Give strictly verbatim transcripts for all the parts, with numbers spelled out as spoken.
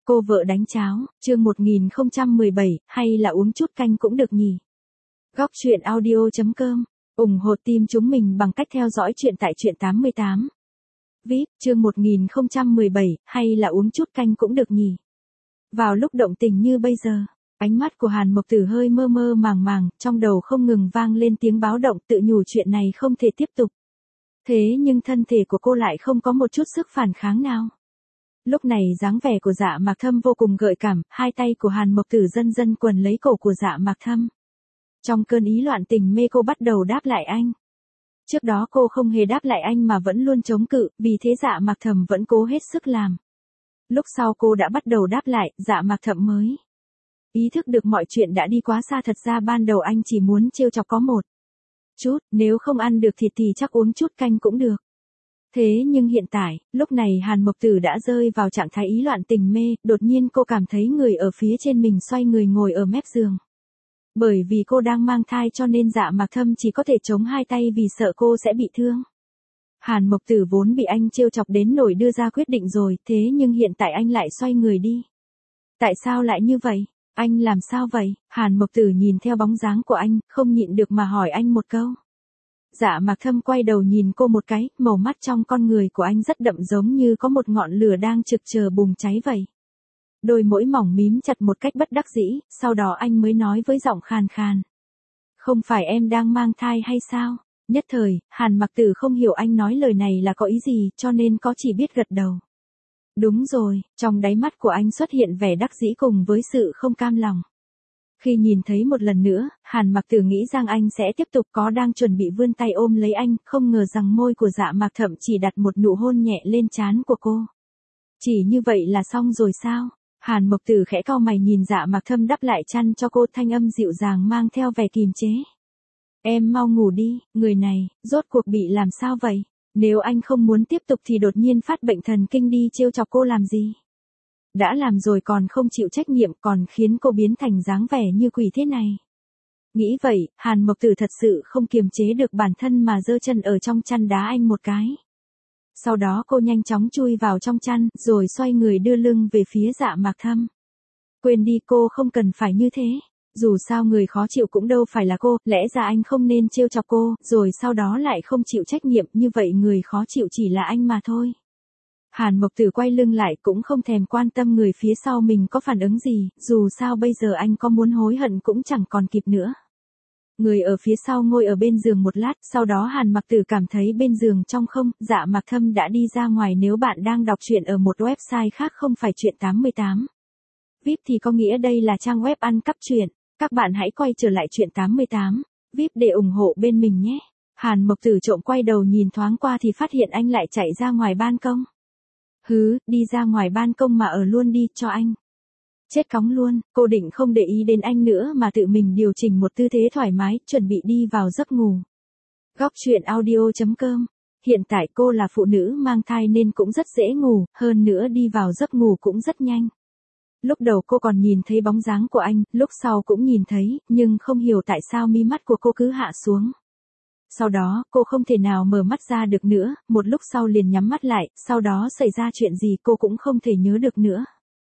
Cô vợ đánh cháo, chương một nghìn không trăm mười bảy, hay là uống chút canh cũng được nhỉ? Góc truyện audio chấm com, ủng hộ team chúng mình bằng cách theo dõi truyện tại truyện tám mươi tám. vê i pê, chương một nghìn không trăm mười bảy, hay là uống chút canh cũng được nhỉ? Vào lúc động tình như bây giờ, ánh mắt của Hàn Mộc Tử hơi mơ mơ màng màng, trong đầu không ngừng vang lên tiếng báo động, tự nhủ chuyện này không thể tiếp tục. Thế nhưng thân thể của cô lại không có một chút sức phản kháng nào. Lúc này dáng vẻ của Dạ Mạc Thâm vô cùng gợi cảm, hai tay của Hàn Mộc Tử dần dần quần lấy cổ của Dạ Mạc Thâm. Trong cơn ý loạn tình mê cô bắt đầu đáp lại anh. Trước đó cô không hề đáp lại anh mà vẫn luôn chống cự, vì thế Dạ Mạc Thâm vẫn cố hết sức làm. Lúc sau cô đã bắt đầu đáp lại, Dạ Mạc Thâm mới ý thức được mọi chuyện đã đi quá xa, thật ra ban đầu anh chỉ muốn trêu chọc có một chút, nếu không ăn được thịt thì chắc uống chút canh cũng được. Thế nhưng hiện tại, lúc này Hàn Mộc Tử đã rơi vào trạng thái ý loạn tình mê, đột nhiên cô cảm thấy người ở phía trên mình xoay người ngồi ở mép giường. Bởi vì cô đang mang thai cho nên Dạ Mạc Thâm chỉ có thể chống hai tay vì sợ cô sẽ bị thương. Hàn Mộc Tử vốn bị anh trêu chọc đến nỗi đưa ra quyết định rồi, thế nhưng hiện tại anh lại xoay người đi. Tại sao lại như vậy? Anh làm sao vậy? Hàn Mộc Tử nhìn theo bóng dáng của anh, không nhịn được mà hỏi anh một câu. Dạ Mạc Thâm quay đầu nhìn cô một cái, màu mắt trong con người của anh rất đậm giống như có một ngọn lửa đang trực chờ bùng cháy vậy. Đôi môi mỏng mím chặt một cách bất đắc dĩ, sau đó anh mới nói với giọng khàn khàn. Không phải em đang mang thai hay sao? Nhất thời, Hàn Mạc Tử không hiểu anh nói lời này là có ý gì, cho nên có chỉ biết gật đầu. Đúng rồi, trong đáy mắt của anh xuất hiện vẻ đắc dĩ cùng với sự không cam lòng. Khi nhìn thấy một lần nữa, Hàn Mạc Tử nghĩ rằng anh sẽ tiếp tục, có đang chuẩn bị vươn tay ôm lấy anh, không ngờ rằng môi của Dạ Mạc Thâm chỉ đặt một nụ hôn nhẹ lên trán của cô. Chỉ như vậy là xong rồi sao? Hàn Mộc Tử khẽ cau mày nhìn Dạ Mạc Thâm đắp lại chăn cho cô, thanh âm dịu dàng mang theo vẻ kìm chế. Em mau ngủ đi, người này, rốt cuộc bị làm sao vậy? Nếu anh không muốn tiếp tục thì đột nhiên phát bệnh thần kinh đi trêu chọc cô làm gì? Đã làm rồi còn không chịu trách nhiệm, còn khiến cô biến thành dáng vẻ như quỷ thế này. Nghĩ vậy, Hàn Mộc Tử thật sự không kiềm chế được bản thân mà giơ chân ở trong chăn đá anh một cái. Sau đó cô nhanh chóng chui vào trong chăn, rồi xoay người đưa lưng về phía Dạ Mạc Thâm. Quên đi, cô không cần phải như thế. Dù sao người khó chịu cũng đâu phải là cô, lẽ ra anh không nên trêu chọc cô, rồi sau đó lại không chịu trách nhiệm, như vậy người khó chịu chỉ là anh mà thôi. Hàn Mộc Tử quay lưng lại cũng không thèm quan tâm người phía sau mình có phản ứng gì, dù sao bây giờ anh có muốn hối hận cũng chẳng còn kịp nữa. Người ở phía sau ngồi ở bên giường một lát, sau đó Hàn Mạc Tử cảm thấy bên giường trong không, Dạ Mạc Thâm đã đi ra ngoài. Nếu bạn đang đọc truyện ở một website khác không phải truyện tám mươi tám vê i pê thì có nghĩa đây là trang web ăn cắp truyện. Các bạn hãy quay trở lại truyện tám mươi tám vê i pê để ủng hộ bên mình nhé. Hàn Mộc Tử trộm quay đầu nhìn thoáng qua thì phát hiện anh lại chạy ra ngoài ban công. Hứ, đi ra ngoài ban công mà ở luôn đi, cho anh. Chết cóng luôn, cô định không để ý đến anh nữa mà tự mình điều chỉnh một tư thế thoải mái, chuẩn bị đi vào giấc ngủ. Góc truyện audio chấm com. Hiện tại cô là phụ nữ mang thai nên cũng rất dễ ngủ, hơn nữa đi vào giấc ngủ cũng rất nhanh. Lúc đầu cô còn nhìn thấy bóng dáng của anh, lúc sau cũng nhìn thấy, nhưng không hiểu tại sao mí mắt của cô cứ hạ xuống. Sau đó, cô không thể nào mở mắt ra được nữa, một lúc sau liền nhắm mắt lại, sau đó xảy ra chuyện gì cô cũng không thể nhớ được nữa.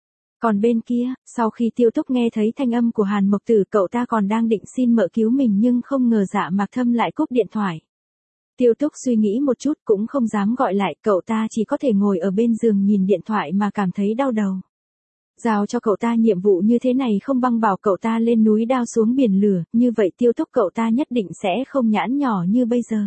Còn bên kia, sau khi Tiêu Túc nghe thấy thanh âm của Hàn Mộc Tử, cậu ta còn đang định xin mợ cứu mình nhưng không ngờ Dạ Mạc Thâm lại cúp điện thoại. Tiêu Túc suy nghĩ một chút cũng không dám gọi lại, cậu ta chỉ có thể ngồi ở bên giường nhìn điện thoại mà cảm thấy đau đầu. Giao cho cậu ta nhiệm vụ như thế này không bằng bảo cậu ta lên núi đao xuống biển lửa, như vậy Tiêu Túc cậu ta nhất định sẽ không nhãn nhỏ như bây giờ.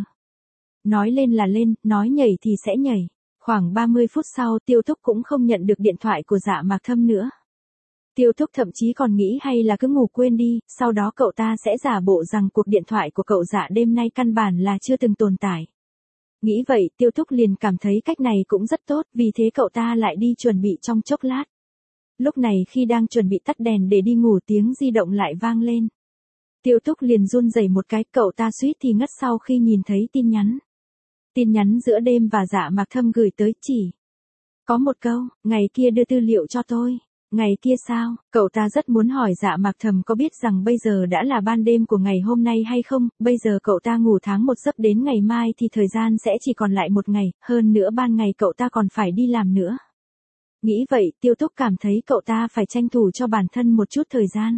Nói lên là lên, nói nhảy thì sẽ nhảy. Khoảng ba mươi phút sau Tiêu Túc cũng không nhận được điện thoại của Dạ Mạc Thâm nữa. Tiêu Túc thậm chí còn nghĩ hay là cứ ngủ quên đi, sau đó cậu ta sẽ giả bộ rằng cuộc điện thoại của cậu Dạ đêm nay căn bản là chưa từng tồn tại. Nghĩ vậy Tiêu Túc liền cảm thấy cách này cũng rất tốt, vì thế cậu ta lại đi chuẩn bị trong chốc lát. Lúc này khi đang chuẩn bị tắt đèn để đi ngủ, tiếng di động lại vang lên. Tiêu Túc liền run rẩy một cái, cậu ta suýt thì ngất sau khi nhìn thấy tin nhắn. Tin nhắn giữa đêm và Dạ Mạc Thâm gửi tới chỉ có một câu, ngày kia đưa tư liệu cho tôi. Ngày kia sao? Cậu ta rất muốn hỏi Dạ Mạc Thâm có biết rằng bây giờ đã là ban đêm của ngày hôm nay hay không, bây giờ cậu ta ngủ tháng một giấc đến ngày mai thì thời gian sẽ chỉ còn lại một ngày, hơn nữa ban ngày cậu ta còn phải đi làm nữa. Nghĩ vậy, Tiêu Túc cảm thấy cậu ta phải tranh thủ cho bản thân một chút thời gian.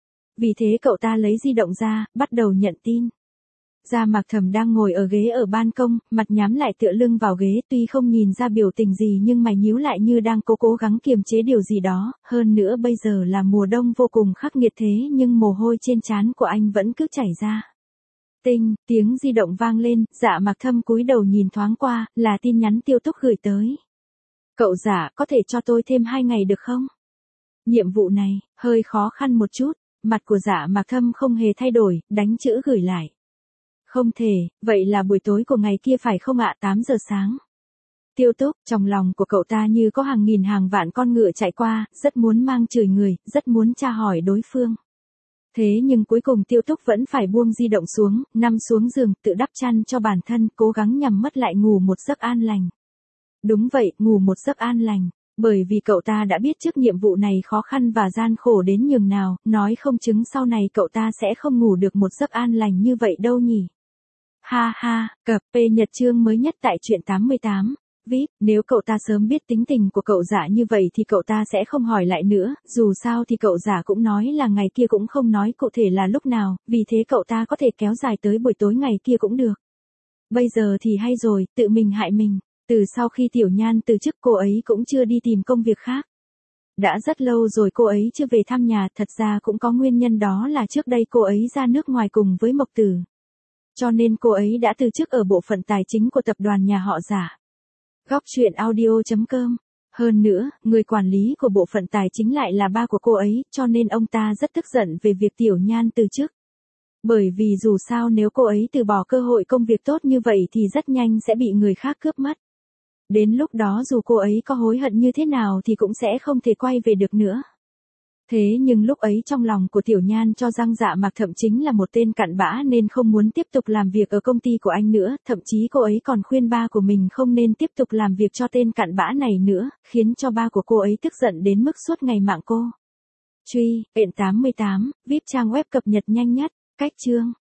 Vì thế cậu ta lấy di động ra, bắt đầu nhận tin. Gia Mạc Thẩm đang ngồi ở ghế ở ban công, mặt nhắm lại tựa lưng vào ghế, tuy không nhìn ra biểu tình gì nhưng mày nhíu lại như đang cố cố gắng kiềm chế điều gì đó, hơn nữa bây giờ là mùa đông vô cùng khắc nghiệt thế nhưng mồ hôi trên trán của anh vẫn cứ chảy ra. Tinh, tiếng di động vang lên, Dạ Mạc Thâm cúi đầu nhìn thoáng qua, là tin nhắn Tiêu Túc gửi tới. Cậu Dạ, có thể cho tôi thêm hai ngày được không? Nhiệm vụ này, hơi khó khăn một chút, mặt của Dạ Mạc Thâm không hề thay đổi, đánh chữ gửi lại. Không thể, vậy là buổi tối của ngày kia phải không ạ? tám giờ sáng. Tiêu Túc, trong lòng của cậu ta như có hàng nghìn hàng vạn con ngựa chạy qua, rất muốn mang chửi người, rất muốn tra hỏi đối phương. Thế nhưng cuối cùng Tiêu Túc vẫn phải buông di động xuống, nằm xuống giường, tự đắp chăn cho bản thân, cố gắng nhắm mắt lại ngủ một giấc an lành. Đúng vậy, ngủ một giấc an lành. Bởi vì cậu ta đã biết trước nhiệm vụ này khó khăn và gian khổ đến nhường nào, nói không chứng sau này cậu ta sẽ không ngủ được một giấc an lành như vậy đâu nhỉ. Ha ha, cập P Nhật chương mới nhất tại truyện tám mươi tám. vê i pê, nếu cậu ta sớm biết tính tình của cậu Dạ như vậy thì cậu ta sẽ không hỏi lại nữa, dù sao thì cậu Dạ cũng nói là ngày kia cũng không nói cụ thể là lúc nào, vì thế cậu ta có thể kéo dài tới buổi tối ngày kia cũng được. Bây giờ thì hay rồi, tự mình hại mình, từ sau khi Tiểu Nhan từ chức cô ấy cũng chưa đi tìm công việc khác. Đã rất lâu rồi cô ấy chưa về thăm nhà, thật ra cũng có nguyên nhân đó là trước đây cô ấy ra nước ngoài cùng với Mộc Tử. Cho nên cô ấy đã từ chức ở bộ phận tài chính của tập đoàn nhà họ Dạ. Góc truyện audio chấm com. Hơn nữa, người quản lý của bộ phận tài chính lại là ba của cô ấy, cho nên ông ta rất tức giận về việc Tiểu Nhan từ chức. Bởi vì dù sao nếu cô ấy từ bỏ cơ hội công việc tốt như vậy thì rất nhanh sẽ bị người khác cướp mất. Đến lúc đó dù cô ấy có hối hận như thế nào thì cũng sẽ không thể quay về được nữa. Thế nhưng lúc ấy trong lòng của Tiểu Nhan cho rằng Dạ Mạc Thậm chính là một tên cặn bã nên không muốn tiếp tục làm việc ở công ty của anh nữa, thậm chí cô ấy còn khuyên ba của mình không nên tiếp tục làm việc cho tên cặn bã này nữa, khiến cho ba của cô ấy tức giận đến mức suốt ngày mạng cô. Truy,Ện tám mươi tám, vê i pê trang web cập nhật nhanh nhất, cách chương.